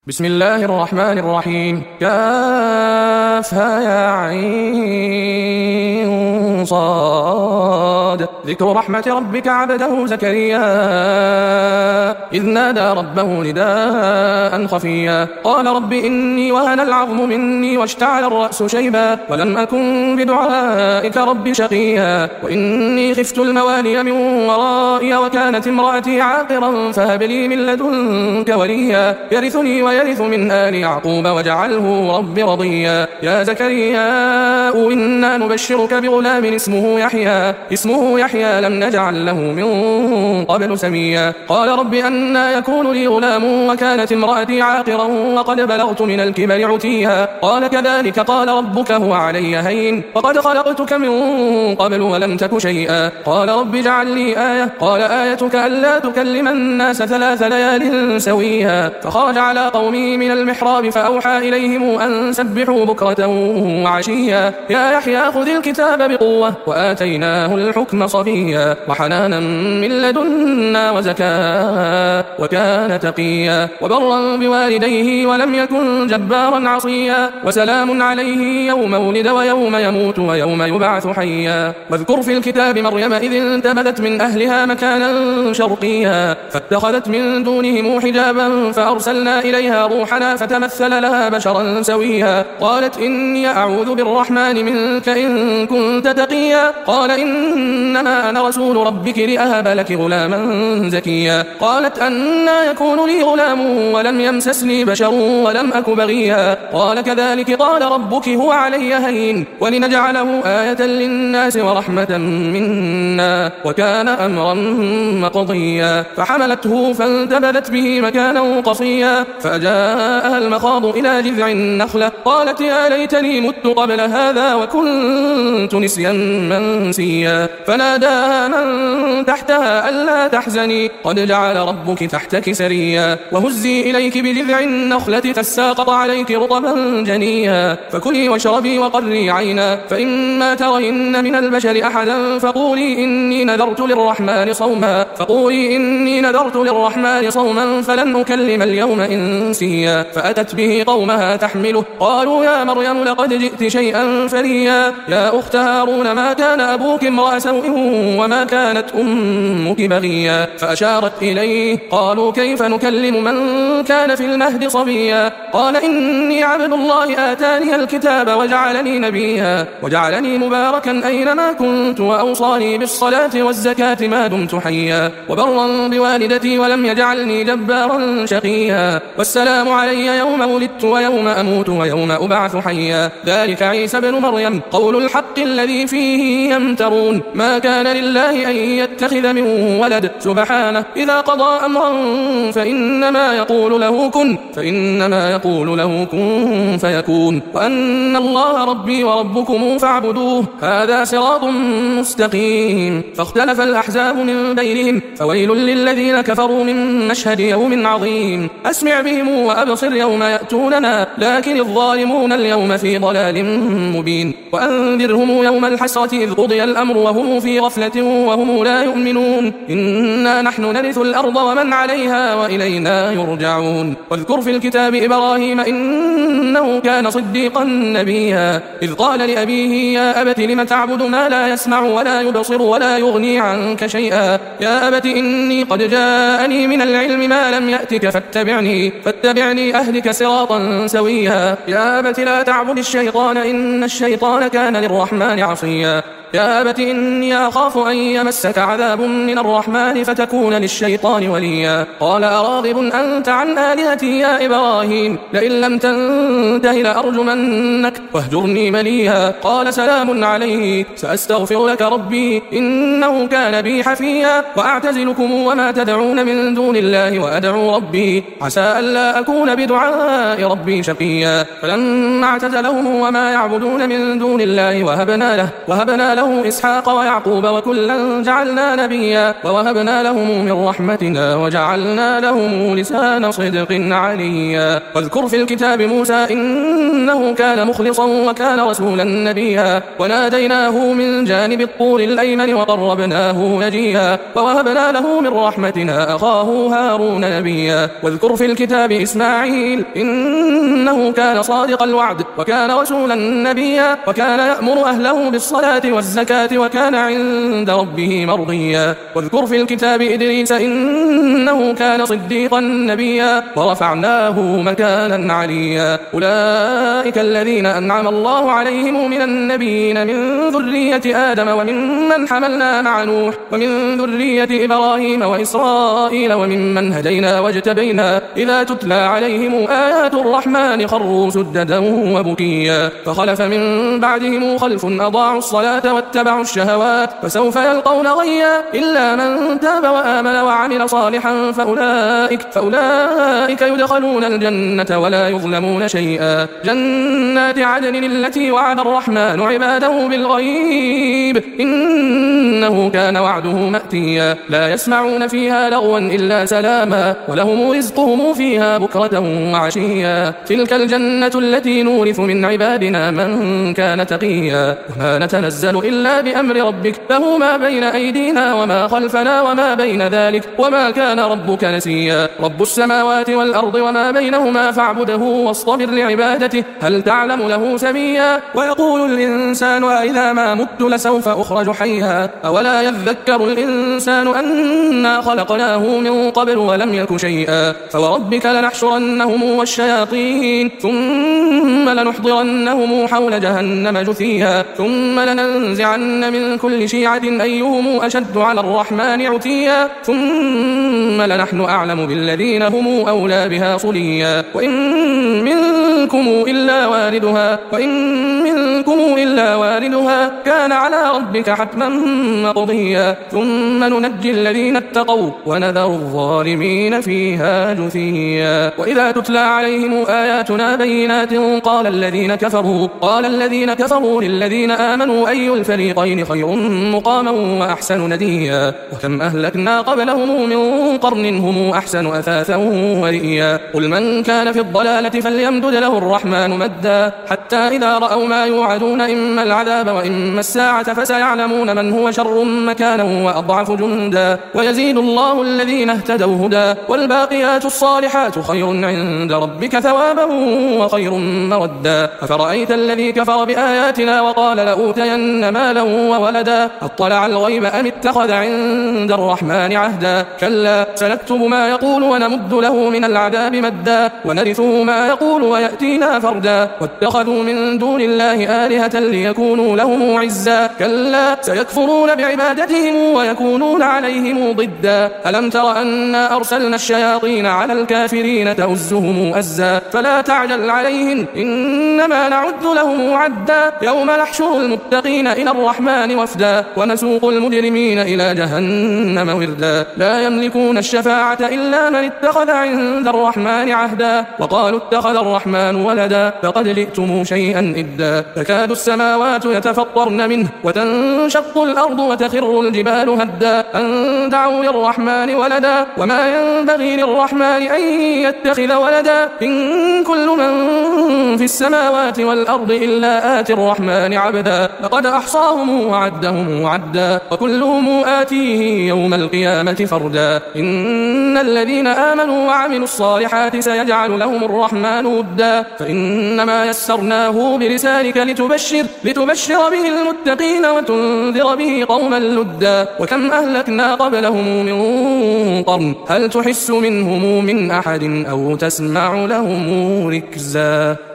بسم الله الرحمن الرحيم. كافها يا عين صاد. ذكر رحمة ربك عبده زكريا إذ نادى ربه نداء خفيا قال رب إني وهن العظم مني واشتعل الرأس شيبا ولم أكن بدعائك رب شقيا وإني خفت الموالي من ورائي وكانت امرأتي عاقرا فهب لي من لدنك وليا يرثني ويرث من آل يعقوب واجعله رب رضيا. يا زكريا إنا نبشرك بغلام اسمه يحيى لم نجعل له من قبل سميا قال رب أنى يكون لي غلام وكانت امرأتي عاقرا وقد بلغت من الكبر عتيا قال كذلك قال ربك هو علي هين وقد خلقتك من قبل ولم تك شيئا قال رب اجعل لي آية قال آيتك ألا تكلم الناس 3 ليال سويا فخرج على قومه من المحراب فأوحى إليهم أن سبحوا بكرة وعشيا يا يحيى خذ الكتاب بقوة وآتيناه الحكم صبيا وحنانا من لدنا وزكاة وكان تقيا وبرا بوالديه ولم يكن جبارا عصيا وسلام عليه يوم ولد ويوم يموت ويوم يبعث حيا. واذكر في الكتاب مريم إذ انتبذت من أهلها مكانا شرقيا فاتخذت من دونهم حجابا فأرسلنا إليها روحنا فتمثل لها بشرا سويا قالت إني أعوذ بالرحمن منك إن كنت تقيا قال إنما أنا رسول ربك لأهب لك غلاما زكيا قالت أنى يكون لي غلام ولم يمسسني بشر ولم أك بغيا قال كذلك قال ربك هو علي هين ولنجعله آية للناس ورحمة منا وكان أمرا مقضيا فحملته فانتبذت به مكانا قصيا فجاءها المخاض إلى جذع النخلة قالت يا ليتني مت قبل هذا وكنت نسيا منسيا فناداها من تحتها ألا تحزني قد جعل ربك تحتك سريا وهزي إليك بجذع النخلة تساقط عليك رطبا جنيا فكلي واشربي وقري عينا فإما ترين من البشر أحدا فقولي إني نذرت للرحمن صوما فلن أكلم اليوم إنسيا فأتت به قومها تحمله قالوا يا مريم لقد جئت شيئا فريا يا أخت هارون ما كان أبوك امرأ سوء وما كانت أمك بغيا فأشارت إليه قالوا كيف نكلم من كان في المهد صبيا قال إني عبد الله آتاني الكتاب وجعلني نبيا وجعلني مباركا أينما كنت وأوصاني بالصلاة والزكاة ما دمت حيا وبرا بوالدتي ولم يجعلني جبارا شقيا والسلام علي يوم ولدت ويوم أموت ويوم أبعث حيا ذلك عيسى بن مريم قول الحق الذي فيه يمترون ما كان لله أن يتخذ من ولد سبحانه إذا قضى أمرا فإنما يقول له كن فيكون وأن الله ربي وربكم فاعبدوه هذا صراط مستقيم فاختلف الأحزاب من بينهم فويل للذين كفروا من مشهد يوم عظيم أسمع بهم وأبصر يوم يأتوننا لكن الظالمون اليوم في ضلال مبين وأنذرهم يوم الحسرة إذ قضي الأمر وهم في غفلة وهم لا يؤمنون إنا نحن نرث الأرض ومن عليها وإلينا يرجعون. واذكر في الكتاب إبراهيم إنه كان صديقا نبيا إذ قال لأبيه يا أبت لم تعبد ما لا يسمع ولا يبصر ولا يغني عنك شيئا يا أبت إني قد جاءني من العلم ما لم يأتك فاتبعني أهدك صراطا سويا يا أبت لا تعبد الشيطان إن الشيطان كان للرحمن عصيا يا أبت إني أخاف أن يمسك عذاب من الرحمن فتكون للشيطان وليا قال أراغب أنت عن آلهتي يا إبراهيم لئن لم تنته لأرجمنك واهجرني مليا قال سلام عليك سأستغفر لك ربي إنه كان بي حفيا وأعتزلكم وما تدعون من دون الله وأدعو ربي عسى ألا أكون بدعاء ربي شقيا فلما اعتزلهم وما يعبدون من دون الله وهبنا وهبنا له إسحاق ويعقوب وكلا جعلنا نبيا ووهبنا لهم من رحمتنا وجعلنا لهم لسان صدق عليا. واذكر في الكتاب موسى إنه كان مخلصا وكان رسولا نبيا وناديناه من جانب الطور الأيمن وقربناه نجيا ووهبنا له من رحمتنا أخاه هارون نبيا. واذكر في الكتاب إسماعيل إنه كان صادق الوعد وكان رسولا نبيا وكان يأمر أهله بالصلاة والزكاة وكان عند ربه مرضيا. واذكر في الكتاب إدريس إنه كان صديقا نبيا ورفعناه مكانا عليا. أولئك الذين أنعم الله عليهم من النبيين من ذرية آدم وممن حملنا مع نوح ومن ذرية إبراهيم وإسرائيل وممن هدينا واجتبينا إذا تتلى عليهم آيات الرحمن خروا سجدا وبكيا. فخلف من بعدهم خلف أضاعوا الصلاة واتبعوا الشهوات فسوف يلقون غيا إلا من تاب وآمن وعمل صالحا فأولئك يدخلون الجنة ولا يظلمون شيئا. جنات عدن التي وعد الرحمن عباده بالغيب إنه كان وعده مأتيا. لا يسمعون فيها لغوا إلا سلاما ولهم رزقهم فيها بكرة وعشيا. تلك الجنة التي نورث من عبادنا من كان تقيا. وما نتنزل إلا بأمر ربك له ما بين أيدينا وما خلفنا وما بين ذلك وما كان ربك نسيا. رب السماوات والأرض وما بينهما فاعبده واصطبر لعبادته هل تعلم له سميا. ويقول الإنسان أإذا ما مت لسوف أخرج حيا أولا يذكر الإنسان أنا خلقناه من قبل ولم يك شيئا. فوربك لنحشرنهم والشياطين ثم لنحضرنهم حول جهنم جثيا ثم لننزعن من كل شيعة أيهم أشد على الرحمن عتيا ثم لنحن أعلم بالذين هم أولى بها صليا. وإن منكم إلا واردها كان على ربك حتما مقضيا ثم ننجي الذين اتقوا ونذر الظالمين فيها جثيا. وإذا تتلى عليهم آياتنا بينات قال الذين كفروا للذين آمنوا أي الفريقين خير مقاما وأحسن نديا. وكم أهلكنا قبلهم من قرن هم أحسن أثاثا ورئيا. قل من كان في الضلالة فليمدد له الرحمن مدا حتى إذا رأوا ما يوعدون إما العذاب وإما الساعة فسيعلمون من هو شر مكانا وأضعف جندا. ويزيد الله الذين اهتدوا هدى والباقيات الصالحات خير عند ربك ثوابا وخير مردا. أفرأيت الذي كفر بآياتنا وقال لأوتين مالا وولدا أطلع الغيب أم اتخذ عند الرحمن عهدا. كلا سنكتب ما يقول ونمد له من العذاب مدا ونرثه ما يقول ويأتينا فردا. واتخذوا من دون الله آلهة ليكونوا لهم عزا. كلا سيكفرون بعبادتهم ويكونون عليهم ضدا. ألم تر أنا أرسلنا الشياطين على الكافرين تؤزهم أزا فلا تعجل عليهم إنما نعد لهم عدا. يوم نحشر المتقين إلى الرحمن وفدا ونسوق المجرمين إلى جهنم وردا. لا يملكون الشفاعة إلا من اتخذ عند الرحمن عهدا. وقالوا اتخذ الرحمن ولدا لقد جئتم شيئا إدا. تكاد السماوات يتفطرن منه وتنشق الأرض وتخر الجبال هدا أن دعوا للرحمن ولدا وما ينبغي للرحمن أن يتخذ ولدا. إن كل من في السماوات والأرض إلا آتي الرحمن عبدا. لقد أحصاهم وعدهم عدا وكلهم آتيه يوم القيامة فردا. إن الذين آمنوا وعملوا الصالحات سيجعل لهم الرحمن ودا فإنما يسرناه بلسانك لتبشر به المتقين وتنذر به قوما لدا. وكم أهلكنا قبلهم من قرن هل تحس منهم من أحد أو تسمع لهم ركزا.